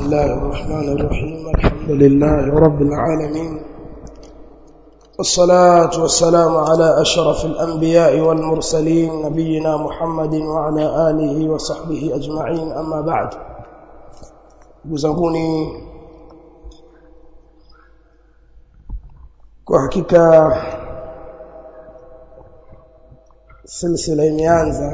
بسم الله الرحمن الرحيم الحمد لله رب العالمين والصلاة والسلام على أشرف الأنبياء والمرسلين نبينا محمد وعلى آله وصحبه أجمعين أما بعد بزغوني وحكيكا سلسلة imeanza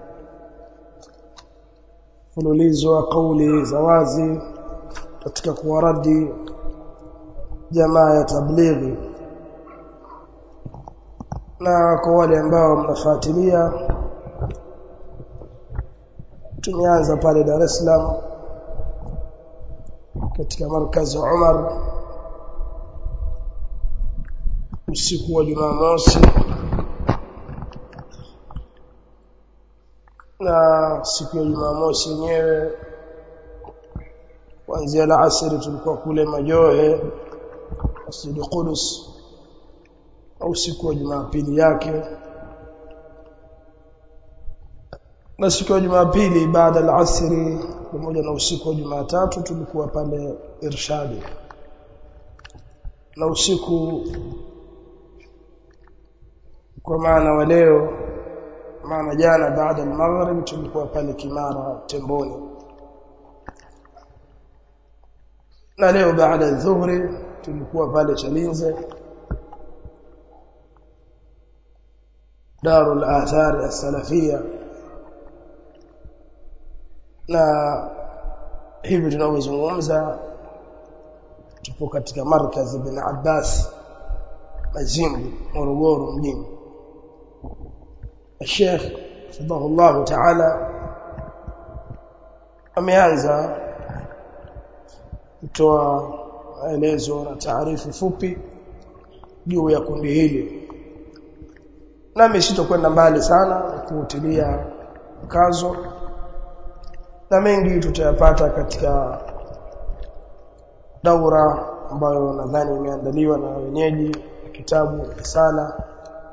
fululizo wa kauli za wazi katika kuwaradi jamaa ya tablighi, na kwa wale ambao mnafuatilia tumeanza pale Dar es Salaam katika markazi Umar usiku wa Jumamosi, na siku ya Jumamosi yenyewe kuanzia alasiri tulikuwa kule Majohe Masjid Qudus, au siku ya Jumapili yake, na siku ya Jumapili baada alasiri pamoja na usiku wa Jumatatu tulikuwa pale Irshadi, na usiku kwa maana wa leo, maana jana baada al-maghrib tulikuwa pale Kimara Temboni, na leo baada adh-dhuhri tulikuwa pale Chalinze Darul Athar as-Salafia, na hivi tunavyozungumza tupo katika markazi Ibn Abbas Mazimbu Morogoro mjini. Sheikh Fadhahullah Ta'ala ameanza kutoa maelezo na taarifu fupi juu ya kundi hili, nami sitokwenda mbali sana kuutilia mkazo, na mengi tutayapata katika daura ambayo nadhani imeandaliwa na wenyeji kitabu risala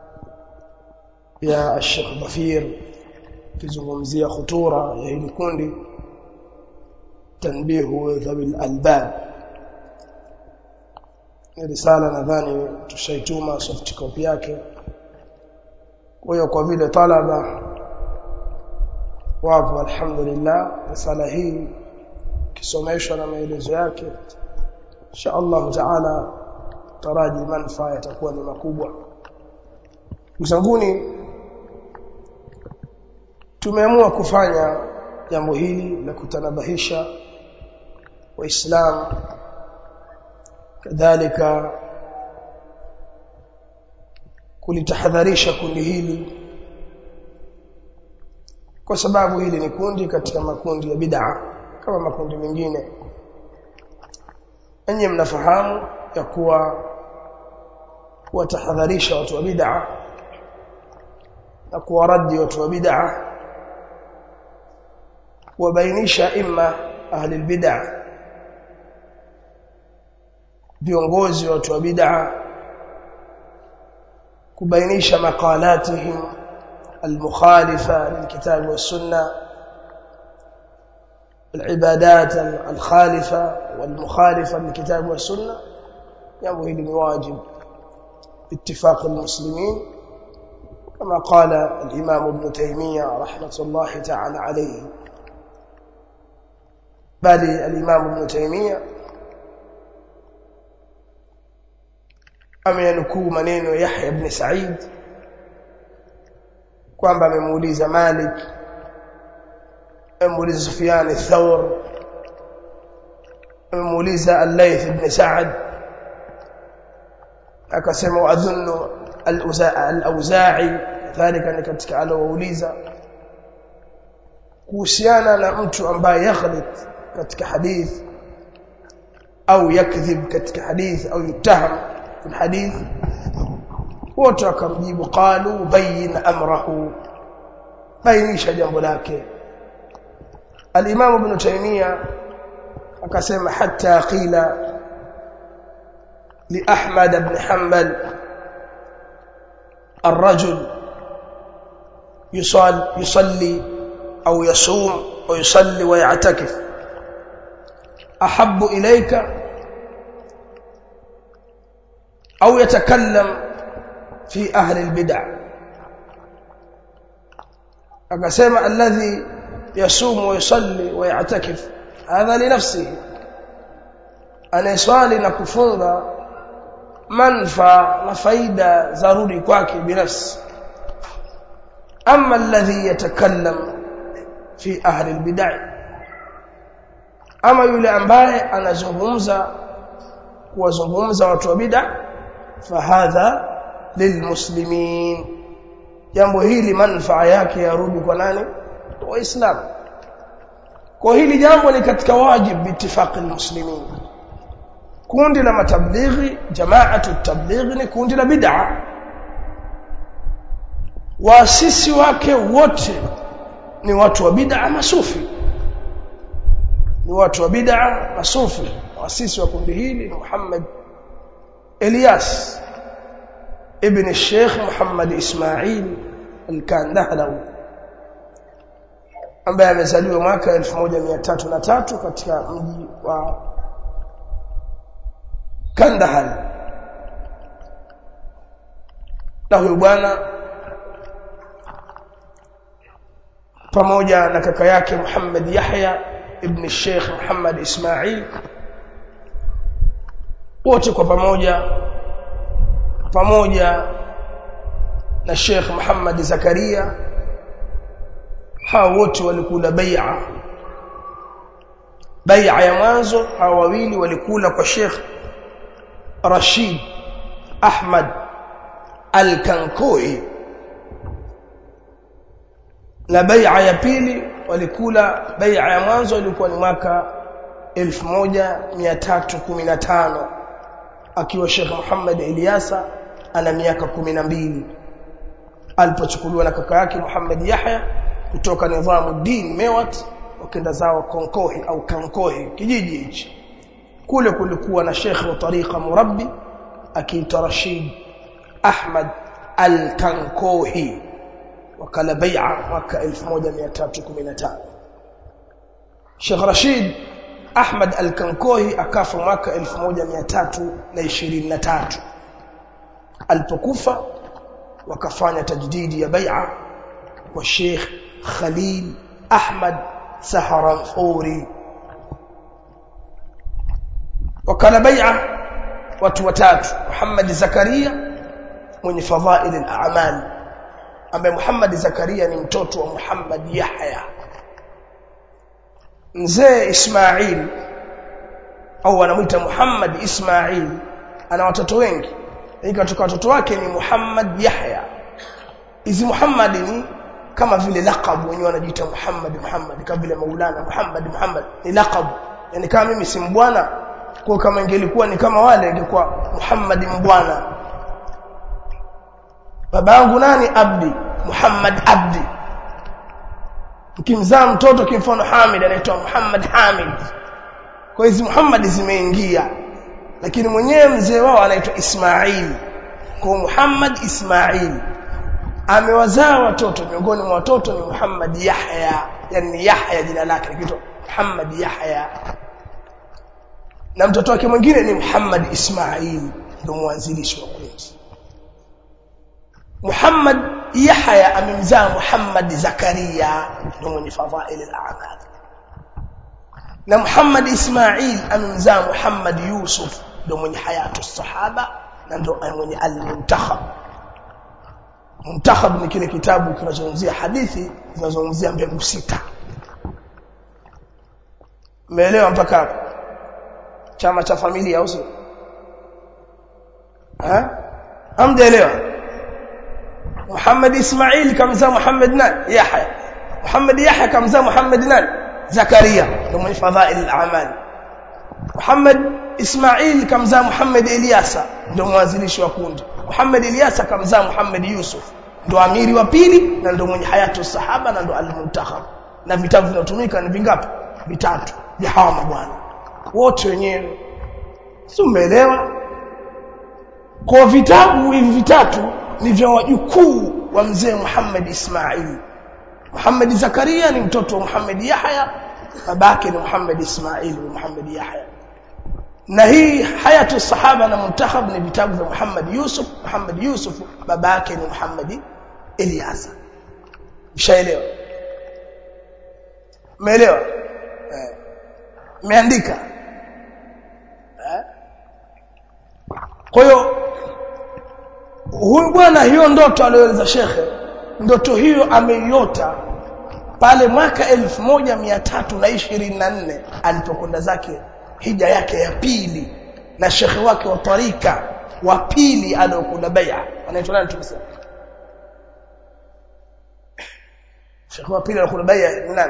ya Sheikh Dhafir kizungumzia khutura ya hili kundi, tanbihu dhabil albab. Ni risala nadhani tushaituma soft copy yake, kwa hiyo kwa vile talaba wapo alhamdulillah, risala hii kisomeshwa na maelezo yake insha Allah taala taraji manufaa yatakuwa ni makubwa. Msanguni tumeamua kufanya jambo hili la kutanabahisha waislamu, kadhalika kulitahadharisha kundi hili, kwa sababu hili ni kundi katika makundi ya bid'a kama makundi mengine. Nyinyi mnafahamu ya kuwa watahadharisha watu wa bid'a na kuwaradi watu wa bid'a, wabainisha imma ahli albid'a, viongozi wa watu wa bid'a, kubainisha maqalatihim المخالفة للكتاب والسنة، العبادات الخالفة والمخالفة للكتاب والسنة، ينبغي لواجب باتفاق المسلمين، كما قال الإمام ابن تيمية رحمة الله تعالى عليه. بل الإمام ابن تيمية أمينكو منين يحيى بن سعيد kwamba amemuuliza Malik, amemuuliza Sufyan al-Thawr, amemuuliza al-Layth ibn Sa'd, akasema adhunnu al-Auza'i kadhalika ni katika alowauliza kuhusiana na mtu ambaye yaghlit katika hadith au yakdhib katika hadith au yutaham fi hadith, wote wakamjibu qalu bayin amrahu, bainisha jambo lake. Al-Imam Ibn Taymiyyah akasema hatta qila li Ahmad ibn Hanbal الرجل يصلي أو يصوم ويصلي ويعتكف ahabbu ilayka au yatakallam fi ahli albid'ah akasema alladhi yasumu wa yusalli wa ya'takif hadha li nafsihi anayeswali na kufunga manfa na faida zaruri kwake binafsi amma alladhi yatakallam fi ahli albid'ah ama yule ambaye anazungumza kuwazungumza watu wa bid'ah fahadha lilmuslimin jambo hili manufaa yake yarudi kwa nani waislamu kwa hili jambo ni katika wajibu bitifaqi almuslimin kundi la matablighi jamaatu tablighi ni kundi la bid'ah waasisi wake wote ni watu wa bid'ah masufi ni watu wa bid'ah masufi waasisi wa kundi hili ni Muhammad Ilyas ibn Sheikh Muhammad Ismail al-Kandahlawi ambaye amezaliwa mwaka 1303 katika mji wa Kandahar na huyu bwana pamoja na kaka yake Muhammad Yahya ibn Sheikh Muhammad Ismail wote kwa pamoja na Sheikh Muhammad Zakaria hao wote walikula bai'a ya mwanzo hao wawili walikula kwa Sheikh Rashid Ahmad Al-Kankoi na bai'a ya pili walikula bai'a ya mwanzo ilikuwa ni mwaka 1315 akiwa Sheikh Muhammad Ilyasa ana miaka 12 alipochukuliwa na kaka yake Muhammad Yahya kutoka Nidhamuddin Mewat wakenda zao Konkohi au Kankohi kijiji hichi kule kulikuwa na Sheikh wa tariqa murabbi akiitwa Rashid Ahmad Al-Kankohi wakala bai'a mwaka 1315 Sheikh Rashid Ahmad Al-Kankohi akafa mwaka 1323 alipokufa wakafanya tajdidi ya bai'a kwa Sheikh Khalil Ahmad Saharanfuri wakala bai'a watu watatu Muhammad Zakaria mwenye fadhail al-a'mal ambaye Muhammad Zakaria ni mtoto wa Muhammad Yahya mzee Ismail au wanamuita Muhammad Ismail ana watoto wengi katika watoto wake ni Muhammad Yahya hizi Muhammad ni kama vile laqab wenyewe wanajiita Muhammad kama vile Maulana Muhammad ni laqab yani kama mimi si mbwana kwa kama ingelikuwa ni kama wale ingekuwa Muhammad mbwana babangu nani Abdi Muhammad Abdi ukimzaa mtoto kimfano Hamid anaitwa Muhammad Hamid kwa hizi Muhammad zimeingia lakini mwenyewe mzee wao anaitwa Ismail kwa Muhammad Ismail amewazaa watoto miongoni mwa watoto ni Muhammad Yahya yani Yahya jina lake linaitwa Muhammad Yahya na mtoto wake mwingine ni Muhammad Ismail ndio mwanzilishi wa kundi Muhammad Yahya amemzaa Muhammad Zakaria ndio mwenye fadhail al-a'mal na Muhammad Ismail amemzaa Muhammad Yusuf ndio mwenye hayatu sahaba na ndio mwenye al-muntakhab muntakhab ni kile kitabu kinazungumzia hadithi zinazungumzia mbegu sita umeelewa mpaka hapo chama cha familia au sio hamjaelewa Muhammad Ismail kamzaa Muhammad nani Yahya Muhammad Yahya kamzaa Muhammad nani Zakaria ndio mwenye fadhail al-a'mal Muhammad Ismail kamzaa Muhammad Ilyasa ndio mwanzilishi wa kundi Muhammad Ilyasa kamzaa Muhammad Yusuf ndio amiri wa pili na ndio mwenye hayatu sahaba na ndio al-muntakhab na vitabu vinatumika ni vingapi vitatu vya hawa mabwana wote wenyewe si umeelewa kwa vitabu hivi vitatu ni vya wajukuu wa mzee Muhammad Ismail Muhammad Zakaria ni mtoto wa Muhammad Yahya babake ni Muhammad Ismail bin Muhammad Yahya. Na hii hayatu sahaba na muntakhab ni vitabu vya Muhammad Yusuf babake ni Muhammad Ilyas. Mshaelewa? Umeelewa? Umeandika? Kwa hiyo huyu bwana hiyo ndoto aliyoeleza shekhe, ndoto hiyo ameiota pale mwaka 1324 alipokwenda zake hija yake ya pili na shekhe wake wa tarika wa pili aliyokwenda bai'a. Anaitwa nani tumesema? Shekhe wa pili aliyokwenda bai'a ni nani?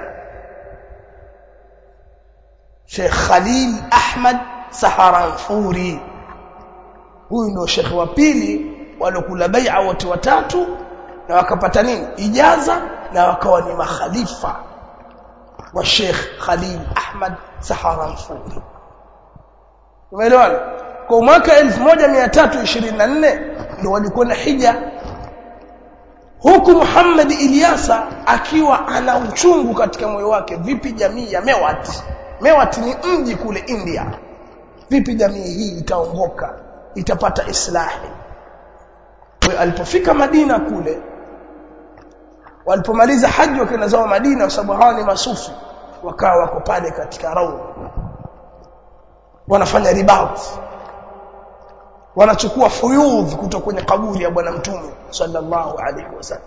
Sheikh Khalil Ahmad Saharanfuri. Huyu ndio shekhe wa pili waliokula bai'a wote watatu na wakapata nini? Ijaza na wakawa ni makhalifa wa Sheikh Khalil Ahmad Saharanfuri. Umeelewana? Kwa mwaka 1324 ndio walikuwa na hija, huku Muhammad Ilyasa akiwa ana uchungu katika moyo wake, vipi jamii ya Mewat ni mji kule India, vipi jamii hii itaongoka, itapata islahi. Kwa alipofika Madina kule, walipomaliza haji wakaenda zao Madina, kwa sababu hawa ni masufi, wakawa wako pale katika raudha wanafanya ribat, wanachukua fuyudh kutoka kwenye kaburi ya bwana mtume sallallahu alaihi wasallam.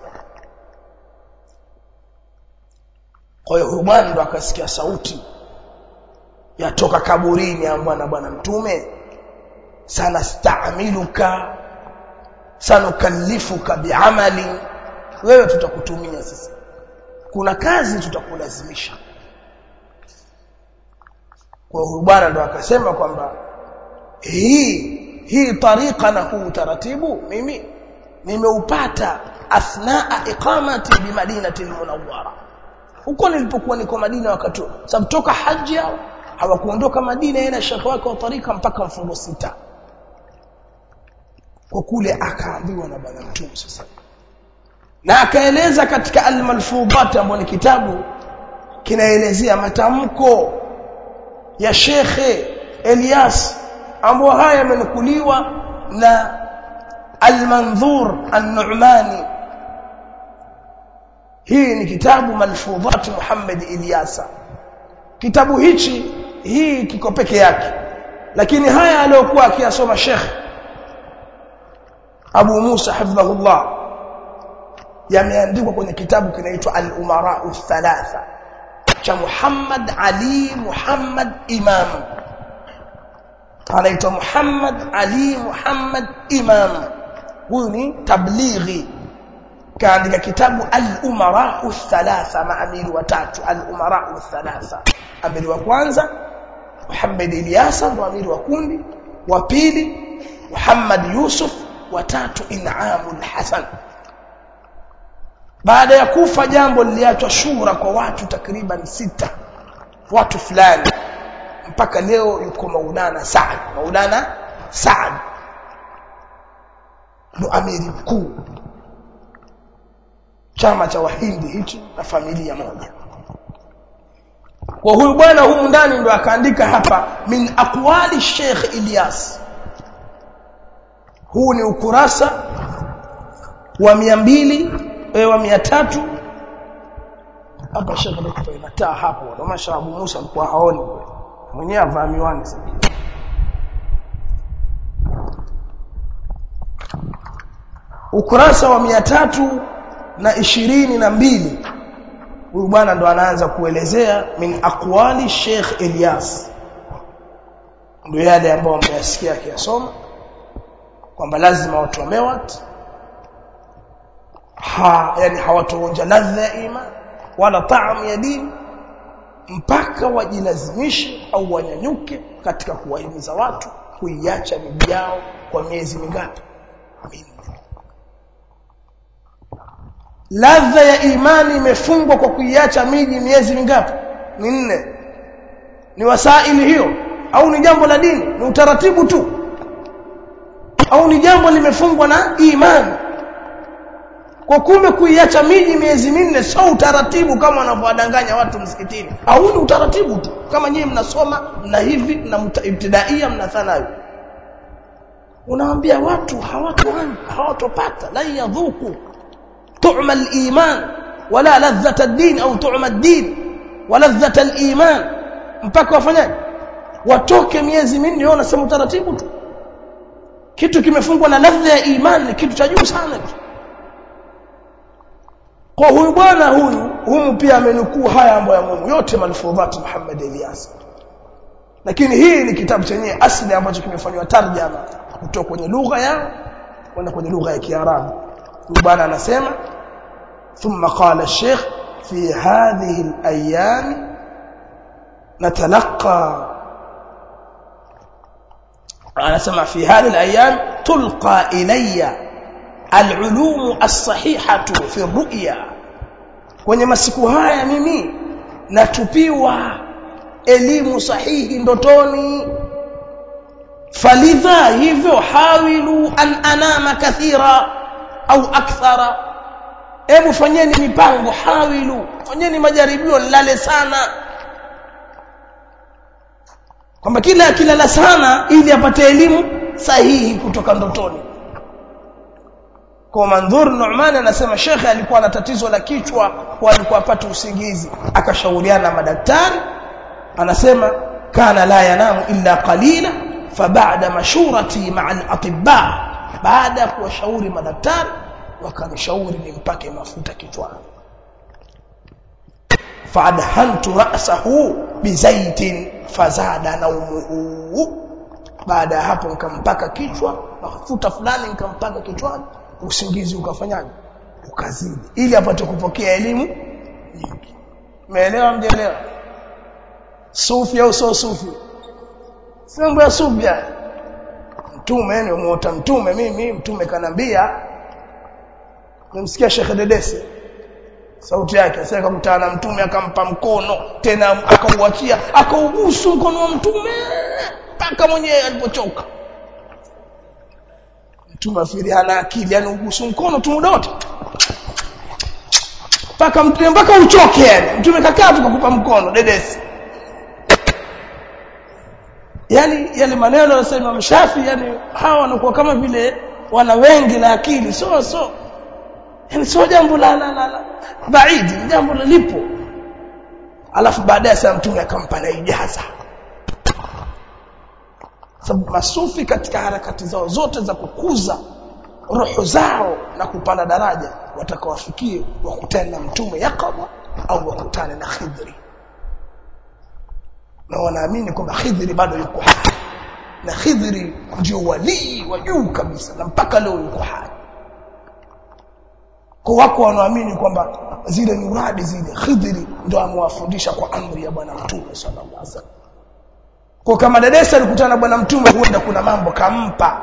Kwa hiyo bwana ndo akasikia sauti yatoka kaburini ya bwana mtume, sana staamiluka sanukallifuka biamali, wewe tutakutumia sasa, kuna kazi tutakulazimisha. Kwa hiyo bwana ndo akasema kwamba hii tariqa na huu taratibu mimi nimeupata athnaa iqamati bi Madinati al-Munawwara. Huko nilipokuwa niko Madina wakati sababu toka haji yao hawakuondoka Madina ila shekhi wake wa tarika mpaka mfungo 6. Kwa kule akaambiwa na bwana mtume sasa, na akaeleza katika al-Malfudhat ambapo ni kitabu kinaelezea matamko ya Sheikh Ilyas ambapo haya yamenukuliwa na al-Manzur an-Nu'mani. Hii ni kitabu Malfudhat Muhammad Ilyasa. Kitabu hii kiko peke yake, lakini haya aliyokuwa akiyasoma Sheikh Abu Musa hafidhahullah yameandikwa kwenye kitabu kinaitwa Al-Umara Thalatha cha Muhammad Ali Muhammad Imam. Anaitwa Muhammad Ali Muhammad Imam. Huyu ni tablighi, kaandika kitabu Al-Umara Thalatha, maamiri watatu. Al-Umara Thalatha, amiri wa kwanza Muhammad Ilyasa ndo amiri wa kundi, wa pili Muhammad Yusuf, wa tatu In'amul Hasan. Baada ya kufa jambo liliachwa shura kwa watu takriban 6, watu fulani, mpaka leo yuko Maulana Saad ndo amiri mkuu, chama cha Wahindi hichi na familia moja. Kwa huyu bwana humu ndani ndo akaandika hapa min aqwali Sheikh Ilyas. Huu ni ukurasa wa 300 hapa. Sheikh alikuwa inataa hapo, na masha Abu Musa alikuwa haoni, mwenyewe avaa miwani sasa. Ukurasa wa 322 huyu bwana ndo anaanza kuelezea min aqwali Sheikh Ilyas, ndio yale ambayo mmeyasikia akiyasoma kwamba lazima watu wa Mewat yani hawatoonja ladha ya iman wala taamu ya dini mpaka wajilazimishe au wanyanyuke katika kuwahimiza watu kuiacha miji yao kwa miezi mingapi? 4. Ladha ya imani imefungwa kwa kuiacha miji miezi mingapi? 4. Ni wasaili hiyo au ni jambo la dini, ni utaratibu tu, au ni jambo limefungwa na imani? Kwa kumbe kuiacha miji miezi minne sio utaratibu kama wanavyodanganya watu msikitini. Au ni utaratibu tu. Kama nyinyi mnasoma na hivi na ibtidaia mna thanawi. Unawaambia watu hawatopata la yadhuku tu'ma al-iman wala ladhata ad-din au tu'ma ad-din wala ladhata al-iman mpaka wafanyaje? Watoke miezi minne wao nasema utaratibu tu. Kitu kimefungwa na ladha ya imani kitu cha juu sana. Kwa huyu bwana huyu pia amenukuu haya ambayo ya Mungu yote malfudhat Muhammad Ilyas. Lakini hii ni kitabu chenye asili ambacho kimefanywa tarjama kutoka kwenye lugha yao kwenda kwenye lugha ya Kiarabu. Huyu bwana anasema thumma qala ash-shaykh fi hadhihi al-ayyam natalaqa anasema fi hadhihi al-ayyam tulqa ilayya al-ulum as-sahihatu fi ar-ru'ya. Kwenye masiku haya mimi natupiwa elimu sahihi ndotoni. Falidha hivyo hawilu an anama kathira au akthara. Hebu fanyeni mipango, hawilu, fanyeni majaribio nilale sana. Kwamba kila akilala sana ili apate elimu sahihi kutoka ndotoni. Kwa Mandhur Nu'man anasema Sheikh alikuwa na tatizo la kichwa, kwa alikuwa apata usingizi, akashauriana na madaktari. Anasema kana la yanamu illa qalila faba'da mashurati ma'a al-atibba, baada kuwashauri madaktari wakanishauri nimpake mafuta kichwani. Fa'adhantu ra'sahu bizaitin fazada nawmuhu, baada hapo nikampaka kichwa mafuta fulani nikampaka kichwani, usingizi ukafanyaje? Ukazidi, ili apate kupokea elimu nyingi. Umeelewa mjelewa? Sufi au sio sufi? Mambo ya sufi. Mtume ni muota mtume, mimi mtume kanambia. Nimsikia Sheikh Dedesi sauti yake, sasa akamtana na mtume akampa mkono, tena akauachia, akaubusu mkono wa mtume mpaka mwenyewe alipochoka. Mtume afiri hana akili, yani ubusu mkono tu muda wote mpaka uchoke. Yani mtume kakaa tu kukupa mkono Dedesi. Yani yale maneno yanasema Imam Shafi, yani hawa wanakuwa kama vile wana wengi na akili, so yani sio jambo la baidi, jambo lipo. Alafu baadaye sasa mtume akampa na ijaza. Sababu masufi katika harakati zao zote za kukuza roho zao na kupanda daraja, watakawafikie wakutane na mtume yakaba au wakutane na Khidri. Na wanaamini kwamba Khidri bado yuko hai, na Khidri ndio wali wa juu kabisa, na mpaka leo yuko hai. Kwa wako wanaamini kwamba zile nuradi zile Khidri ndio amewafundisha kwa amri ya bwana mtume sallallahu alaihi wasallam. Kwa kama Dedesi alikutana na bwana mtume, huenda kuna mambo kampa.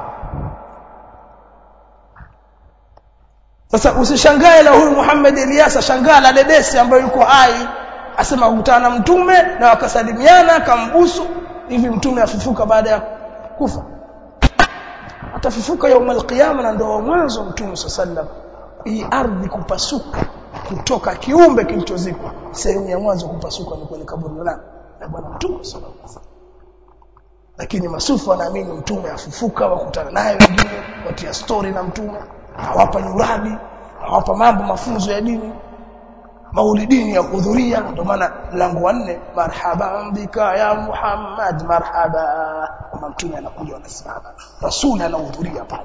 Sasa usishangae la huyu Muhammad Ilyas, shangaa la Dedesi ambaye yuko hai, asema kukutana na mtume na wakasalimiana akambusu. Hivi mtume afufuka baada ya kufa? Atafufuka يوم القيامه, na ndio mwanzo mtume sallallahu hii ardhi kupasuka kutoka kiumbe kilichozikwa. Sehemu ya mwanzo kupasuka ni kwenye kaburi la bwana mtume sallallahu alaihi wasallam. Lakini masufi wanaamini mtume afufuka, wakutana naye, wengine watia story na mtume, hawapa nyuradi, hawapa mambo mafunzo ya dini, maulidini ya kuhudhuria. Ndio maana mlango wa 4 marhaba bika ya Muhammad, marhaba. Kama mtume anakuja wanasimama, rasuli anahudhuria pale.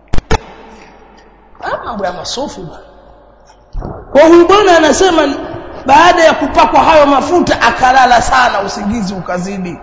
Mambo ya masufi bwana. Kwa huyu bwana anasema baada ya kupakwa hayo mafuta akalala sana, usingizi ukazidi.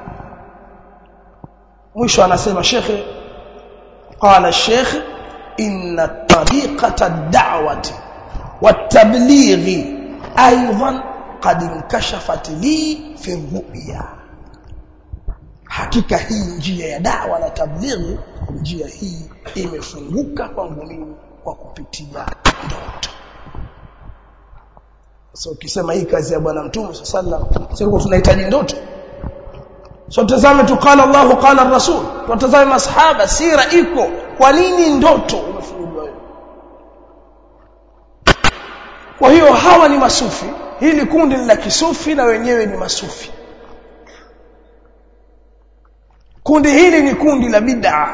Mwisho anasema Sheikh, qala Sheikh inna tariqata ad-da'wati wat-tablighi aidan qad inkashafat li fi ru'ya. Hakika hii njia ya da'wa na tablighi, njia hii imefunguka kwangu mimi kwa kupitia ndoto. So ukisema hii kazi ya bwana mtume sallallahu alaihi wasallam, sio tunahitaji ndoto. So tazame tu qala Allahu qala ar-rasul, tutazame masahaba, sira iko. Kwa nini ndoto umefunguliwa wewe? Kwa hiyo hawa ni masufi, hili kundi la kisufi na wenyewe ni masufi. Kundi hili ni kundi la bid'a.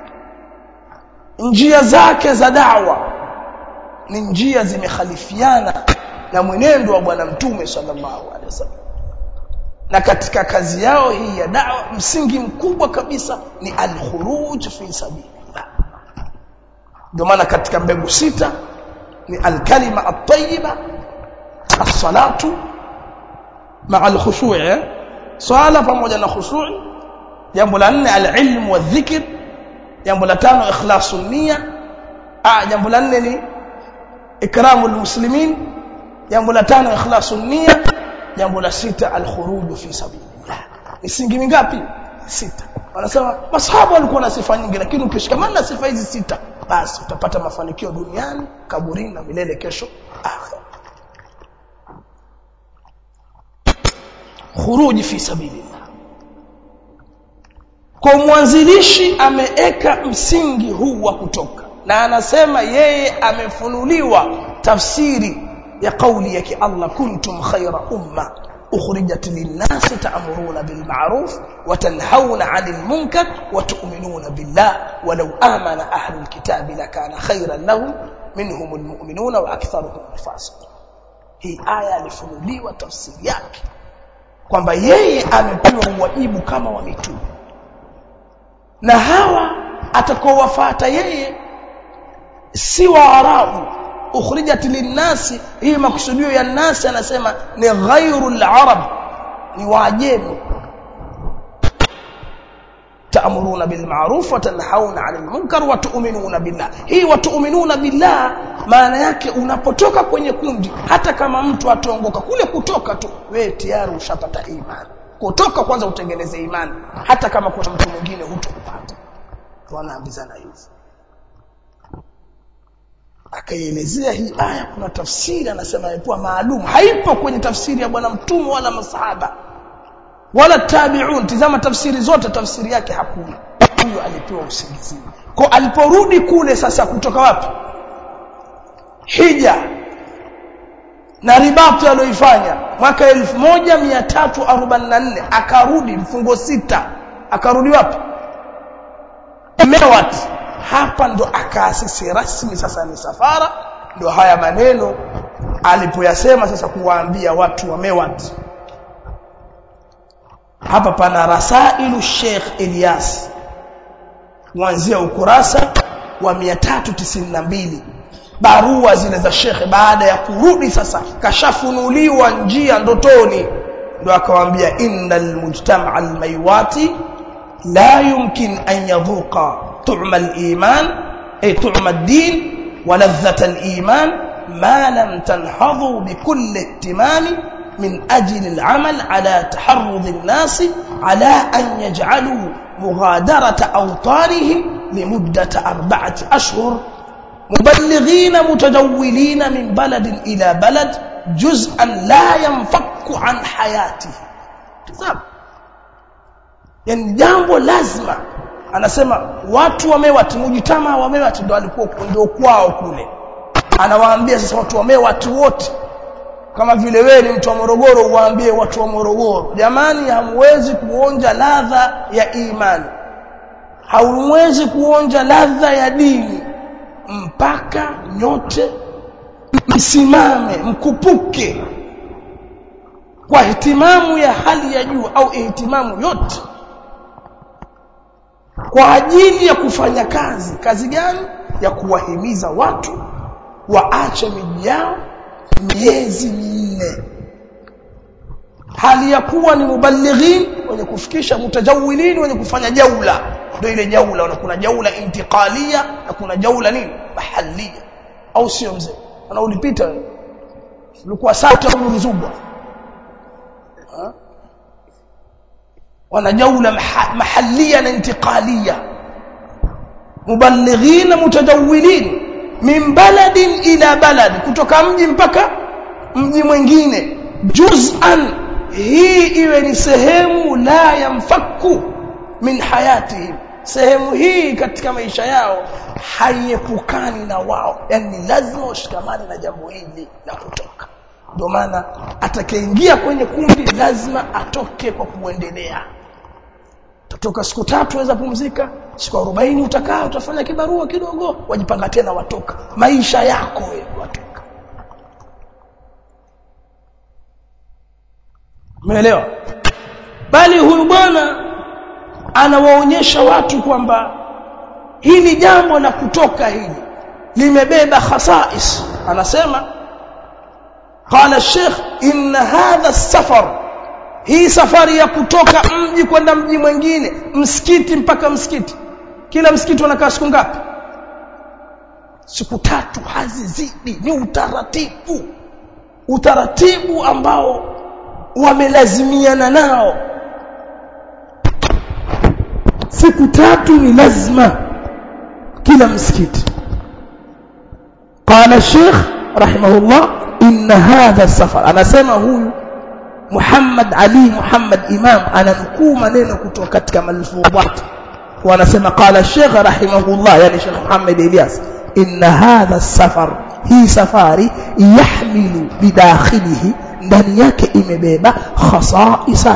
Njia zake za da'wa ni njia zimekhalifiana na mwenendo wa bwana mtume sallallahu alaihi wasallam. Na katika kazi yao hii ya da'wa msingi mkubwa kabisa ni al-khuruj fi sabilillah. Ndio maana katika mbegu 6 ni al-kalima at-tayyiba, as-salatu ma'a al-khushu', swala pamoja na khushu'. Jambo la 4 al-ilm wa dhikr. Jambo la 5 ikhlasun niyya. Jambo la 4 ni ikramul muslimin. Jambo la 5 ikhlasun niyya. Jambo la 6 al-khuruj fi sabilillah. Misingi mingapi? 6. Wanasema masahaba walikuwa na sifa nyingi, lakini ukishikamana na sifa hizi 6 basi utapata mafanikio duniani, kaburini na milele kesho akhera. Khuruj fi sabilillah. Kwa mwanzilishi ameeka msingi huu wa kutoka, na anasema yeye amefunuliwa tafsiri ya kauli yake Allah, kuntum khayra umma ukhrijat lin-nas ta'muruna bil ma'ruf wa tanhauna 'anil munkar wa tu'minuna billah walau amana ahlul kitabi lakana khayran lahum minhumul mu'minuna wa aktharuhum fasiqun. Hii aya alifunuliwa tafsiri yake kwamba yeye amepewa wajibu kama wa mitume, na hawa atakaowafuata yeye si Waarabu. Ukhrijat lin-nas, hii makusudio ya nasi anasema ni ghairul arab, ni Waajemi. Ta'muruna bil ma'ruf wa tanhauna 'anil munkar wa tu'minuna billah. Hii wa tu'minuna billah maana yake unapotoka kwenye kundi, hata kama mtu ataongoka kule, kutoka tu wewe tayari ushapata imani. Kutoka kwanza utengeneze imani, hata kama kuna mtu mwingine hutopata. Wanaambizana hivi. Akaelezea hii aya, kuna tafsiri anasema ipo maalum, haipo kwenye tafsiri ya bwana mtume wala masahaba wala tabi'un. Tazama tafsiri zote, tafsiri yake hakuna. Huyo alipewa usingizi. Kwa aliporudi kule sasa, kutoka wapi? Hija na ribatu aliyoifanya mwaka 1344, akarudi mfungo 6, akarudi wapi? Mewat. Hapa ndo akaasisi rasmi sasa ni safara. Ndo haya maneno alipoyasema sasa kuwaambia watu wa Mewat. Hapa pana rasailu Sheikh Ilyas kuanzia ukurasa wa 392, barua zile za Sheikh baada ya kurudi sasa kashafunuliwa njia ndotoni. Ndo akawaambia innal mujtama' al-maywati la yumkin an yadhuqa طعم الإيمان أي طعم الدين ولذة الإيمان ما لم تنحظوا بكل اهتمام من أجل العمل على تحرض الناس على أن يجعلوا مغادرة أوطانهم لمدة 4 أشهر مبلغين متجولين من بلد إلى بلد جزءا لا ينفك عن حياته. يعني jambo lazima. Anasema watu wa Mewat, mujitama wa Mewat ndo alikuwa ndio kwao kule. Anawaambia sasa watu wa Mewat wote, kama vile wewe ni mtu wa Morogoro uwaambie watu wa Morogoro, jamani, hamwezi kuonja ladha ya imani, hamwezi kuonja ladha ya dini mpaka nyote msimame, mkupuke kwa ihtimamu ya hali ya juu au ihtimamu yote kwa ajili ya kufanya kazi. Kazi gani? Ya kuwahimiza watu waache miji yao miezi 4, hali ya kuwa ni muballighin, wenye kufikisha, mutajawilin, wenye kufanya jaula. Ndio ile jaula, na kuna jaula intiqalia na kuna jaula nini mahallia, au sio mzee? Ana ulipita ulikuwa sasa au mzubwa, wana jaula mahallia na intiqalia. Muballighin mutajawilin min baladin ila balad, kutoka mji mpaka mji mwingine. Juz'an, hii iwe ni sehemu la yamfaku min hayatihim, sehemu hii katika maisha yao haiepukani na wao, yani lazima ushikamane na jambo hili la kutoka. Ndio maana atakayeingia kwenye kundi lazima atoke kwa kuendelea. Tutoka siku 3 waweza pumzika, siku 40 utakaa utafanya kibarua kidogo, wajipanga tena watoka. Maisha yako wewe watoka. Umeelewa? Bali huyu bwana anawaonyesha watu kwamba hili jambo la kutoka hili limebeba khasais. Anasema qala Sheikh inna hadha as-safar, hii safari ya kutoka mji kwenda mji mwingine, msikiti mpaka msikiti, kila msikiti unakaa siku ngapi? Siku 3 hazizidi. Ni utaratibu ambao wamelazimiana nao. Siku 3 ni lazima kila msikiti. Qala Sheikh rahimahullah inna hadha safar, anasema huyu Muhammad Ali Muhammad Imam ananukuu maneno kutoka katika malfuudhat, wanasema qala Sheikh rahimahullah, yani Sheikh Muhammad Ilyas, inna hadha safar, hii safari yahmilu bidakhilihi, ndani yake imebeba khasaisa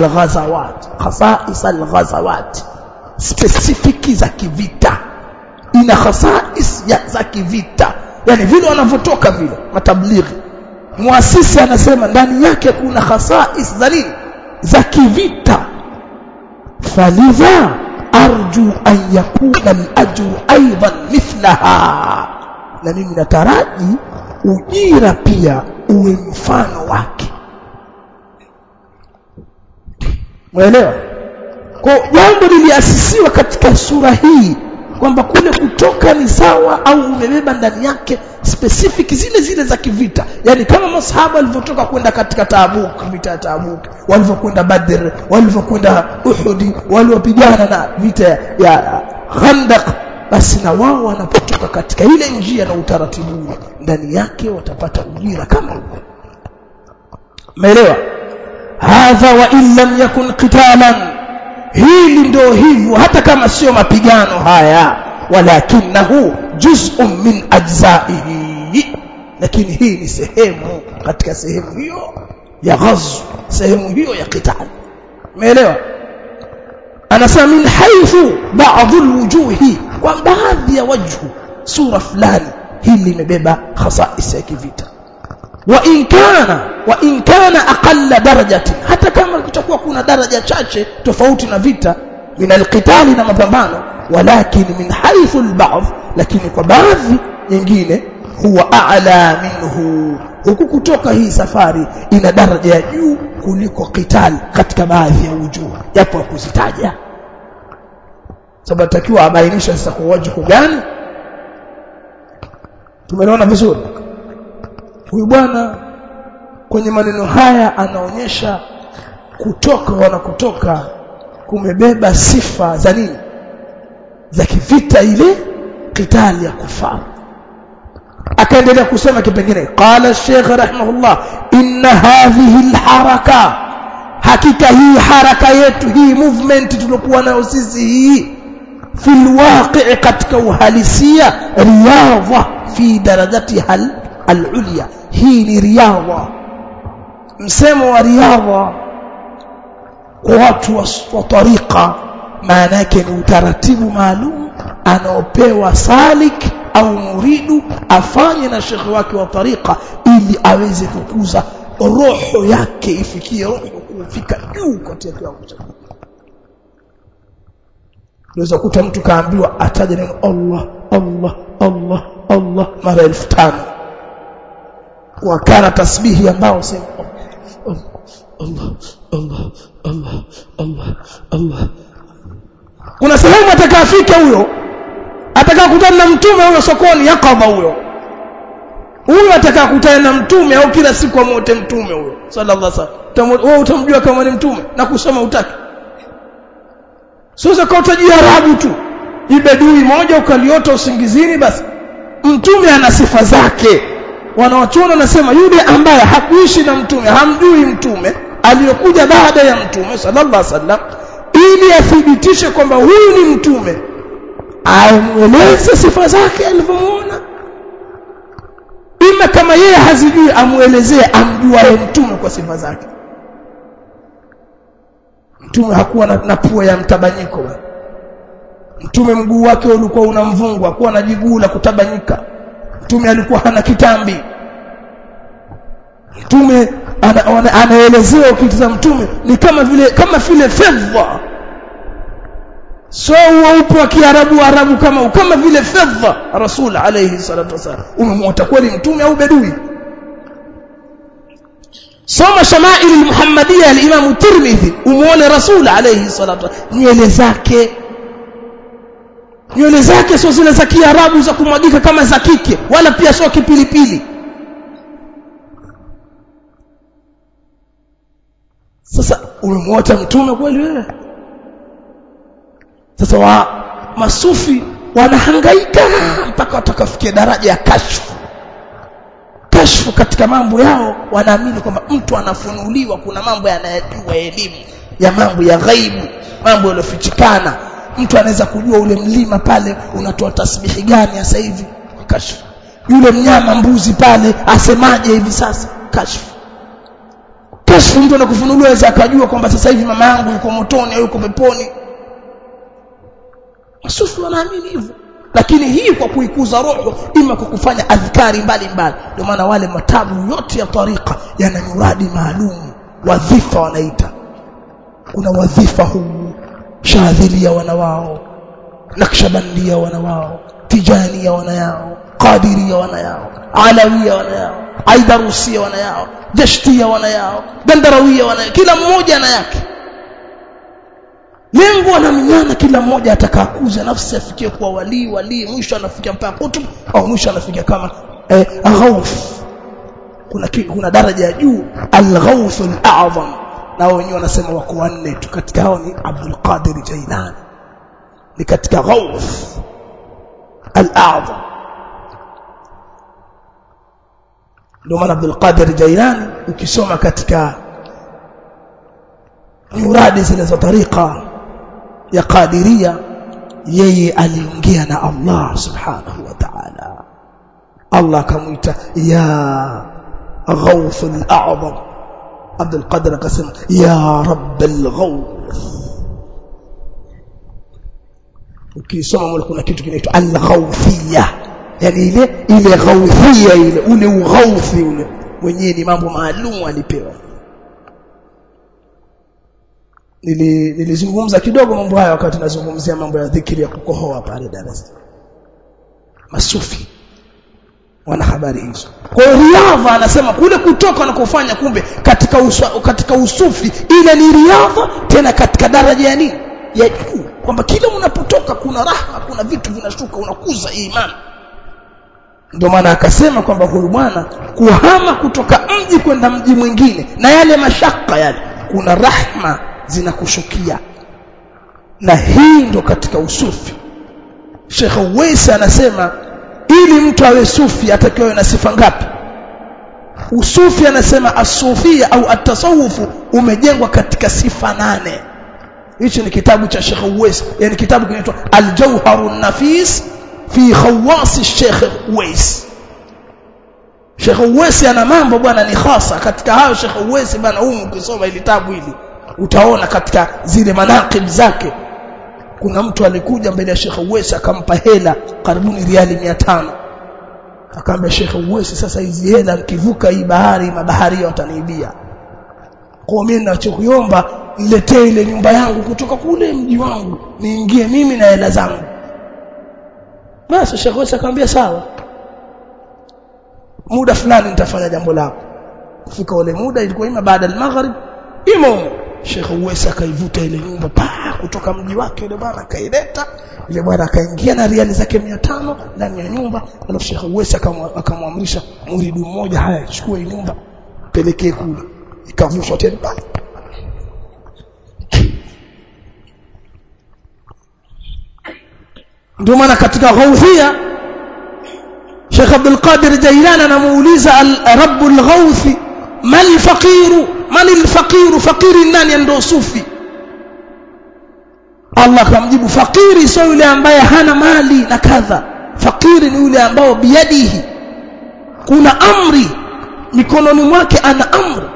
al-ghazawat, specific za kivita. Ina khasais za kivita, yani vile wanavotoka vile matablighi. Muasisi anasema ndani yake kuna khasais za kivita. Falidha arju an yakuna al-ajru aidan mithlaha, na mimi nataraji ujira pia uwe mfano wake. Muelewa? Kwa jambo liliasisiwa katika sura hii kwamba kule kutoka ni sawa au umebeba ndani yake specific zile za kivita. Yani kama masahaba walivyotoka kwenda katika Tabuk, vita ya Tabuk, walivyokwenda Badr, walivyokwenda Uhud, waliopigana na vita ya Khandaq, basi na wao wanapotoka katika ile njia na utaratibu ndani yake watapata ujira kama huo. Umeelewa? Hadha wa in lam yakun qitalan, hili ndio hivyo hata kama sio mapigano haya, walakinahu juz'un min ajza'ihi, lakini hii ni sehemu katika sehemu hiyo ya ghazw, sehemu hiyo ya qital. Umeelewa? Anasema min haythu ba'd alwujuhi, kwa baadhi ya wajhu sura fulani hili limebeba khasais ya kivita. Wa in kana aqalla darajati, hata kama kutakuwa kuna daraja chache tofauti na vita min alqitali na mapambano, walakin min haythu alba'd, lakini kwa baadhi nyingine huwa a'la minhu, huku kutoka hii safari ina daraja ya juu kuliko qital katika baadhi ya wujuh, yapo kuzitaja sababu takiwa abainisha sasa kwa wajhu gani. Tumeona vizuri huyu bwana kwenye maneno haya anaonyesha kutoka kumebeba sifa za nini? Za kivita, ile qitali ya kufar. Akaendelea kusema kipengine, qala Sheikh rahimahullah inna hadhihi alharaka, hakika hii haraka yetu, hii movement tulokuwa nayo sisi, hii fil waqi', katika uhalisia, riyadha fi darajatiha al-ulya, hii ni riyadha. Msemo wa riyadha kwa watu wa tariqa maana yake ni utaratibu maalum anaopewa salik au muridu afanye na shekhi wake wa tariqa ili aweze kukuza roho yake, ifikie roho kufika juu katika kiwango cha. Unaweza kuta mtu kaambiwa ataje neno Allah Allah Allah Allah mara 1000, wakana tasbihi ambao sema Allah Allah Allah Allah Allah. Kuna sehemu atakafika huyo, atakakutana na mtume huyo sokoni yakaba huyo atakakutana na mtume au kila siku amote mtume huyo sallallahu alaihi wasallam, wewe utamjua kama ni mtume na kusoma utaki? Sasa kwa utajia Arabu tu ibedui moja ukaliota usingizini, basi mtume ana sifa zake. Wanawachuona nasema yule ambaye hakuishi na mtume, hamjui mtume aliyokuja baada ya mtume sallallahu alaihi wasallam, ili athibitishe kwamba huyu ni mtume, amueleze sifa zake alivyomuona. Ima kama yeye hazijui amuelezee amjuaye mtume kwa sifa zake. Mtume hakuwa na pua ya mtabanyiko. Mtume mguu wake ulikuwa una mvungu, hakuwa na jiguu la kutabanyika. Mtume alikuwa hana kitambi. Mtume anaelezewa kitu za mtume ni kama vile fedha. So upo Kiarabu kama vile fedha. Rasul alayhi salatu wasallam umemwota kweli mtume au bedui? Soma Shama'il al-Muhammadiyya al-Imam Tirmidhi, umuone Rasul alayhi salatu wasallam nywele zake sio zile za Kiarabu za kumwagika kama za kike, wala pia sio kipilipili. Sasa umemwota mtume kweli wewe? Sasa masufi wanahangaika mpaka watakafikia daraja ya kashfu katika mambo yao. Wanaamini kwamba mtu anafunuliwa, kuna mambo yanayojua elimu ya mambo ya ghaibu, mambo yalofichikana. Mtu anaweza kujua ule mlima pale unatoa tasbihi gani sasa hivi, kashfu. Yule mnyama mbuzi pale asemaje hivi sasa, kashfu. Mtu anakufunuliwa aweza akajua kwamba sasa hivi mama yangu yuko motoni au yuko peponi. Masufi wanaamini hivyo. Lakini hii kwa kuikuza roho, ima kwa kufanya adhkari mbalimbali. Ndio maana wale matabu yote ya tariqa yana muradi maalum, wadhifa wanaita. Kuna wadhifa huu Shadhilia wana wao, Naqshbandia wana wao, Tijania wana yao, Qadiria wana yao, Alawia wana yao, Aidarusia wana yao, Jashtia wana yao, Dandarawia wana yao. Kila mmoja ana yake. Lengo anamnyana kila mmoja atakakuza nafsi afikie kuwa wali, mwisho anafikia mpaka kutub, au mwisho anafikia kama Ghaus. Kuna daraja ya juu, al-Ghaus al-A'zam. Na wenyewe wanasema wako wanne tu, katika hao ni Abdul Qadir Jailani, ni katika Ghaus al-A'zam. Ndio maana Abdul Qadir Jailani ukisoma katika muradi zile za tariqa ya Qadiria, yeye aliongea na Allah subhanahu wa ta'ala. Allah kamuita ya Ghaus al-A'zam. Abdul Qadir akasema ya Rabb al-Ghaus. Ukisoma kuna kitu kinaitwa al-Ghawthiyya, yani ile Ghawthiyya, ile ule ughauthi ule mwenyewe ni mambo maalum alipewa. Nilizungumza kidogo mambo haya wakati nazungumzia mambo ya dhikri ya kukohoa pale Dar es Salaam. Masufi wana habari hizo. Kwa hiyo riadha anasema kule kutoka na kufanya, kumbe katika usufi ile ni riadha, tena katika daraja ya nini, ya juu, kwamba kila unapotoka kuna rahma, kuna vitu vinashuka, unakuza imani. Ndio maana akasema kwamba huyu bwana kuhama kutoka mji kwenda mji mwingine na yale mashaka yale, kuna rahma zinakushukia. Na hii ndo katika usufi. Sheikh Uwais anasema ili mtu awe sufi atakiwa na sifa ngapi? Usufi anasema as-sufia au at-tasawuf umejengwa katika sifa 8. Hichi ni kitabu cha Sheikh Uwais, yani kitabu kinaitwa Al-Jawharun Nafis fi khawas Sheikh Uwais. Sheikh Uwais ana mambo bwana ni khasa katika hayo. Sheikh Uwais bwana, ukisoma ile kitabu hili utaona katika zile manaqib zake, kuna mtu alikuja mbele ya Sheikh Uwais akampa hela karibuni riali 500. Akamwambia Sheikh Uwais, sasa hizi hela nikivuka hii bahari, mabaharia wataniibia. Kwa mimi ninachokuomba niletee ile nyumba yangu kutoka kule mji wangu, niingie mimi na hela zangu. Basi Sheikh Uwais akamwambia sawa, muda fulani nitafanya jambo lako. Kufika ule muda, ilikuwa baada ya maghrib, Sheikh Uwais akaivuta ile nyumba kutoka mji wake ile bwana, akaileta ile bwana, akaingia na riali zake 500 ndani ya nyumba. Alafu Sheikh Uwais akamwamrisha muridu mmoja, haya chukua hii nyumba pelekee kule, ikavushwa tena pale. Ndio maana katika Ghawthiyya Sheikh Abdul Qadir Jailani anamuuliza Rabbul Ghawthi mal faqiru, man al-faqiru, faqiri nani? Ndio sufi. Allah akamjibu fakiri sio yule ambaye hana mali na kadha, fakiri ni yule ambao biyadihi kuna amri mikononi mwake, ana amri.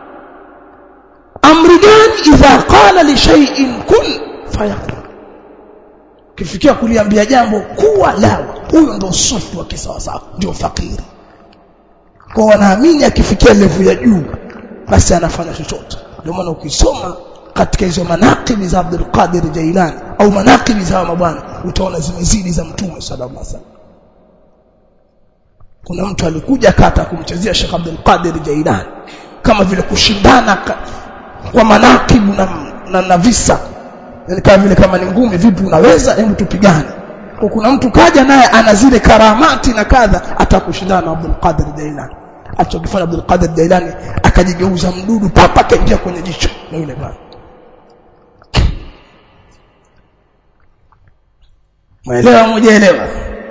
Amri gani? Idha qala li shay'in kun fayakun, kifikia kuliambia jambo kuwa lawa, huyo ndio sufi wa kisawasawa, ndio fakiri. Kwa wanaamini akifikia level ya juu basi anafanya chochote. Ndio maana ukisoma katika hizo manaqibi za Abdul Qadir Jailani au manaqibi za mabwana utaona zimezidi za Mtume sallallahu alaihi wasallam. Kuna mtu alikuja kata kumchezea Sheikh Abdul Qadir Jailani kama vile kushindana kwa manaqibu na visa, yani kama vile kama ni ngumi, vipi unaweza, hebu tupigane. Kwa kuna mtu kaja naye ana zile karamati na kadha, atakushindana na Abdul Qadir Jailani. Alichokifanya Abdul Qadir Jailani akajigeuza mdudu papa, kaingia kwenye jicho na yule bwana. Maelewa mmojaelewa?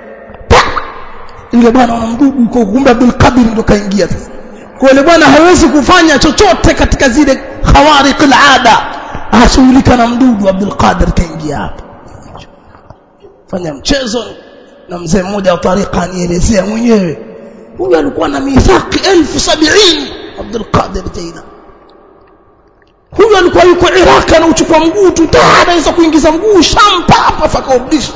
Yule bwana ana mdudu uko, kumbe Abdul Qadir ndo kaingia sasa. Kwa yule bwana hawezi kufanya chochote katika zile khawariq al-ada, ashughulika na mdudu. Abdul Qadir kaingia hapo fanya mchezo. Na mzee mmoja wa tariqa anielezea mwenyewe, huyu alikuwa na mithaqi 1070 Abdul Qadir Jailani. Huyu alikuwa yuko Iraq, anachukua mguu tu, anaweza kuingiza mguu shampa hapa fakaubisha.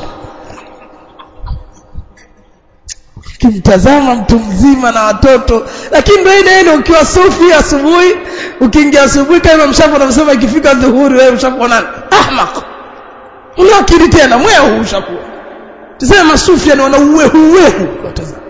Kitazama mtu mzima na watoto, lakini ndio ile ukiwa sufi asubuhi, ukiingia asubuhi kama mshafu anasema ikifika dhuhuri wewe mshafu nani? Ahmaq. Una akili tena mwehu ushakuwa. Tuseme sufi anaona uwehu. Watazama.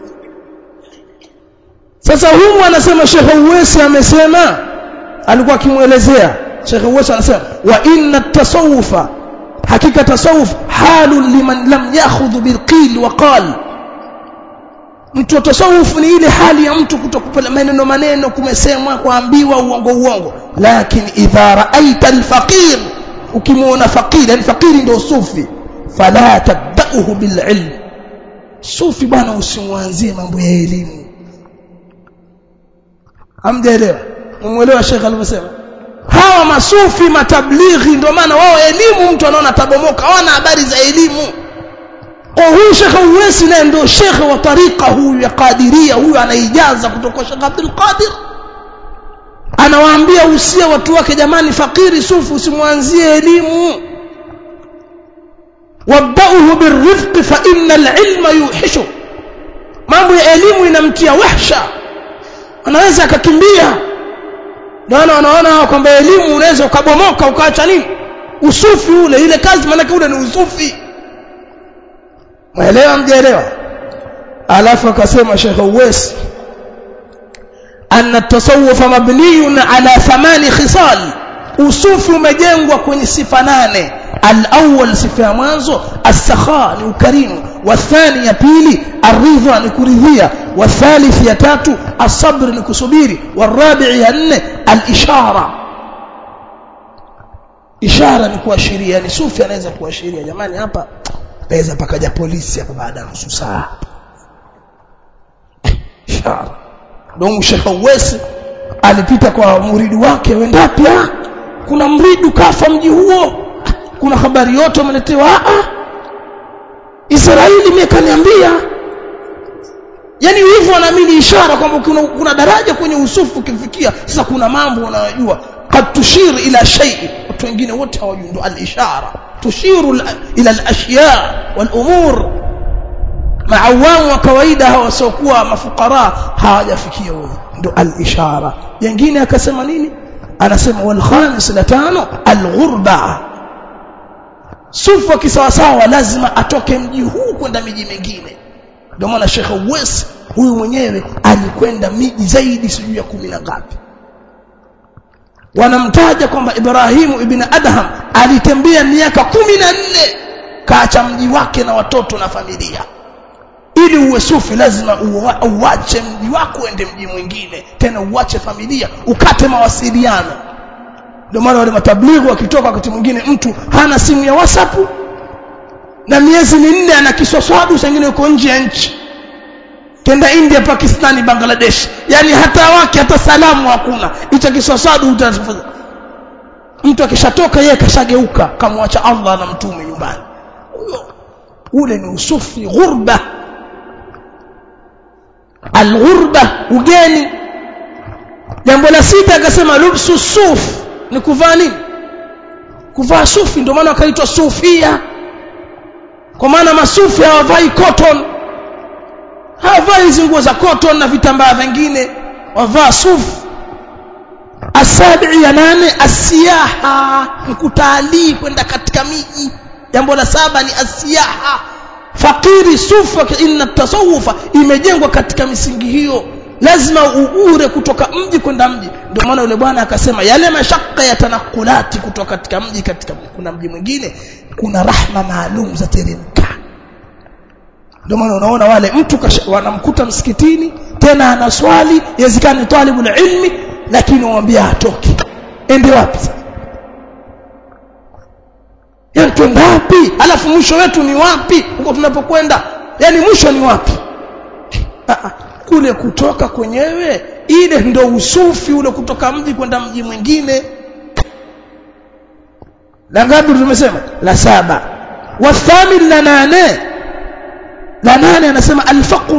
Sasa huyu anasema Sheikh Uwais amesema, alikuwa akimuelezea Sheikh Uwais anasema wa inna at-tasawufa, hakika tasawuf halun liman lam ya'khudh bilqil wa qal. Mtu tasawuf ni ile hali ya mtu kutokupela maneno kumesemwa, kuambiwa uongo. Lakini idha ra'aita al-faqir, ukimuona faqir, yani faqiri ndio sufi, fala tabda'uhu bil ilm. Sufi bwana usimwanzie mambo ya elimu. Hamjaelewa? Muelewa Sheikh alivyosema? Hawa masufi matablighi ndio maana wao elimu mtu anaona tabomoka, hawana habari za elimu. Kwa huyu Sheikh Uwais naye ndio Sheikh wa tariqa huyu ya Qadiria, huyu anaijaza kutoka Sheikh Abdul Qadir. Anawaambia usia watu wake, jamani fakiri sufi usimwanzie elimu. Wabda'uhu birrifq fa innal ilma yuhishu. Mambo ya elimu inamtia wahsha, anaweza akakimbia. Ndio wanaona kwamba elimu unaweza ukabomoka ukaacha nini? Usufi ule, ile kazi maana ule ni usufi. Maelewa mjaelewa? Alafu akasema Sheikh Uwais anna at-tasawuf mabniyun ala 8 khisal. Usufi umejengwa kwenye sifa 8. Al-awwal, sifa ya mwanzo, as-sakha, ni ukarimu. Wathani, ya pili, ar-ridha, ni kuridhia. Wathalith, ya tatu, as-sabr, ni kusubiri. Warabi', ya nne, al-ishara. Ishara ni kuashiria, ni sufi anaweza kuashiria, jamani hapa pesa pakaja polisi hapa baada ya nusu saa. Ishara. Ndio Sheikh Uwais alipita kwa muridi wake, wendapi? Kuna mridu kafa mji huo, kuna habari yote wameletewa. Israeli imekaniambia. Yani hivyo wanaamini ishara kwamba kuna daraja kwenye usufu ukifikia. Sasa kuna mambo unayojua qad tushir ila shay, watu wengine wote hawajui. Ndio al-ishara, tushiru ila al-ashya wal umur. Maawamu wa kawaida hawasokuwa mafukara hawajafikia huo, ndio al-ishara. Nyingine akasema nini? Anasema wal khamis, la tano, al-ghurba. Sufu kisawasawa lazima atoke mji huu kwenda miji mingine. Ndio maana Sheikh Uwais huyu mwenyewe alikwenda miji zaidi sijui ya 10 na ngapi. Wanamtaja kwamba Ibrahim ibn Adham alitembea miaka 14 kaacha mji wake na watoto na familia. Ili uwe sufi lazima uache mji wako uende mji mwingine, tena uache familia, ukate mawasiliano. Ndio maana wale matablighi wakitoka wakati mwingine mtu hana simu ya WhatsApp na miezi 4 ana kiswaswadu, sengine yuko nje ya nchi, kenda India, Pakistani, Bangladesh, yani hata wake hata salamu hakuna. Hicho kiswaswadu utafuta mtu akishatoka yeye kashageuka kamwacha Allah na mtume nyumbani. Ule ni usufi, ghurba. Al-ghurba, ugeni. Jambo la sita akasema lubsu suf, ni kuvaa nini? Kuvaa sufi, ndio maana akaitwa sufia. Kwa maana masufi hawavai cotton, hawavai hizo nguo za cotton na vitambaa vingine, wavaa sufi. Asabi ya nane asiyaha, kutalii kwenda katika miji. Jambo la saba ni asiyaha. Fakiri sufa, inna tasawufa imejengwa katika misingi hiyo, lazima uure kutoka mji kwenda mji. Ndio maana yule bwana akasema yale mashaka ya tanakulati kutoka katika mji katika kuna mji mwingine, kuna rahma maalum za teremka. Ndio maana unaona wale mtu wanamkuta msikitini tena anaswali, yezikani talibul ilmi, lakini waambia atoki. Ende wapi sasa? Yani twende wapi? Alafu mwisho wetu ni wapi? Huko tunapokwenda yani mwisho ni wapi? Kule kutoka kwenyewe, ile ndio usufi ule, kutoka mji kwenda mji mwingine. La ngapi tumesema? La saba. Wathamin la nane. La nane anasema al-faqr.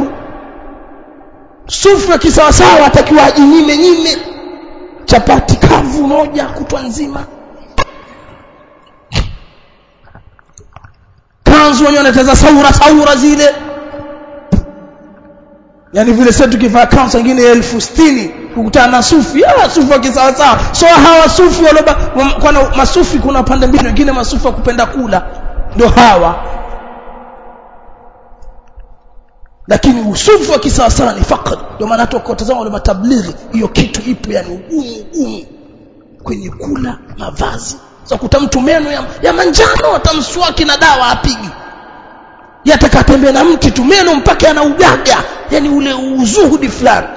Sufi kisawasawa atakiwa ajinyime chapati kavu moja kutwa nzima. Kanzu wenyewe wanateza saura zile. Yani vile sasa tukivaa kanzu nyingine 1060 kukutana na sufi, sufi kisawasawa. So hawa sufi waloba kuna masufi, kuna pande mbili, wengine masufi wa kupenda kula ndio hawa. Lakini usufi wa kisawasawa ni faqr. Ndio maana tukotazama wale matablighi, hiyo kitu ipo yani ugumu kwenye kula, mavazi. Sasa kuta mtu meno ya manjano atamswaki na dawa apigi. Yatakatembea na mti tu meno mpaka anaugaga, yani ule uzuhudi fulani.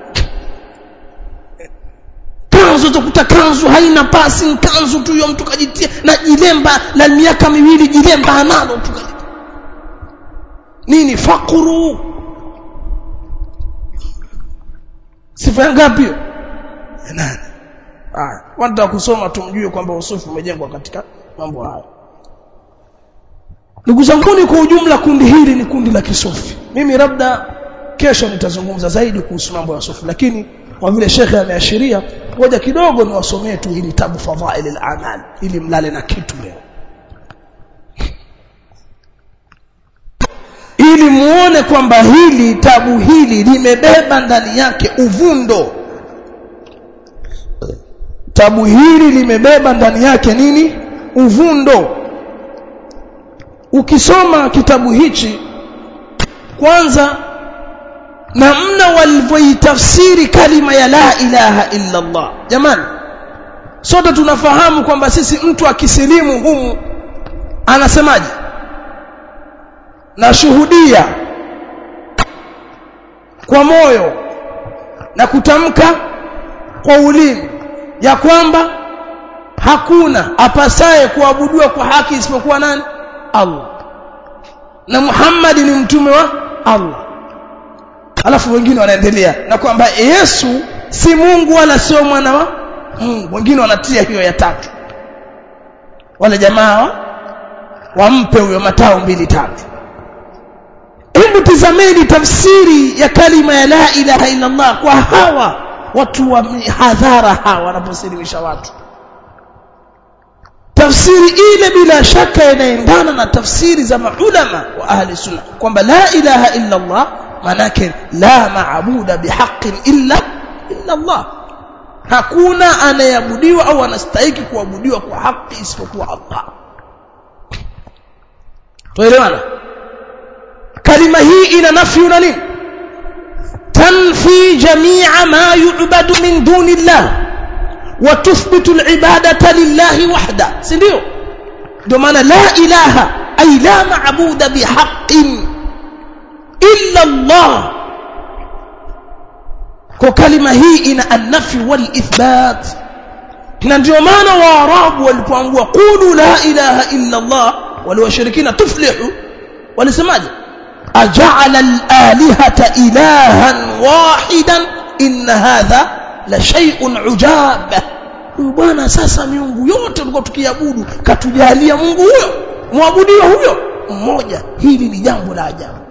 Kanzu tukuta kanzu haina pasi, kanzu tu hiyo mtu kajitia na jilemba la miaka miwili, jilemba analo tu. Nini faqru? Sifa ngapi hiyo? Nani? Wanda kusoma tumjue kwamba usufi umejengwa katika mambo haya. Ndugu zangu, kwa ujumla kundi hili ni kundi la kisufi. Mimi labda kesho nitazungumza zaidi kuhusu mambo ya sufi, lakini kwa vile shekhe ameashiria, ngoja kidogo niwasomee tu hili tabu Fadhail al-A'mal ili mlale na kitu leo, ili muone kwamba hili tabu hili limebeba ndani yake uvundo. Tabu hili limebeba ndani yake nini? Uvundo. Ukisoma kitabu hichi kwanza, namna walivyoitafsiri kalima ya la ilaha illa Allah. Jamani, sote tunafahamu kwamba sisi mtu akisilimu humu anasemaje? Nashuhudia kwa moyo na kutamka kwa ulimi ya kwamba hakuna apasaye kuabudiwa kwa haki isipokuwa nani? Allah. Na Muhammad ni mtume wa Allah. Alafu wengine wanaendelea na kwamba Yesu si Mungu wala sio mwana wa Mungu. Wengine wanatia hiyo ya tatu. Wale jamaa wampe huyo Mathayo 2:3. Hebu tazameni tafsiri ya kalima ya la ilaha illa Allah kwa hawa watu wa hadhara hawa wanaposilimisha watu. Tafsiri ile bila shaka inaendana na tafsiri za maulama wa ahli sunna kwamba la ilaha illa Allah manake la maabuda bihaqqin illa Allah. Hakuna anayeabudiwa au anastahili kuabudiwa kwa haki isipokuwa Allah. Tuelewana? Kalima hii ina nafi na nini? تنفي جميع ما يعبد من دون الله وتثبت العبادة لله وحده. سنdio? ndio maana la ilaha ay la ma'budu bihaqqin illa Allah. Kwa kalima hii ina an-nafi wal ithbat. Na ndio maana Waarabu walipoangua qulu la ilaha illa Allah wal washirikina tuflihu, walisemaje? أجعل الآلهة إلها واحدا إن هذا لشيء عجاب. huyu bwana sasa miungu yote tulikuwa tukiabudu katujalia Mungu huyo muabudiwa huyo mmoja. Hili ni jambo la ajabu.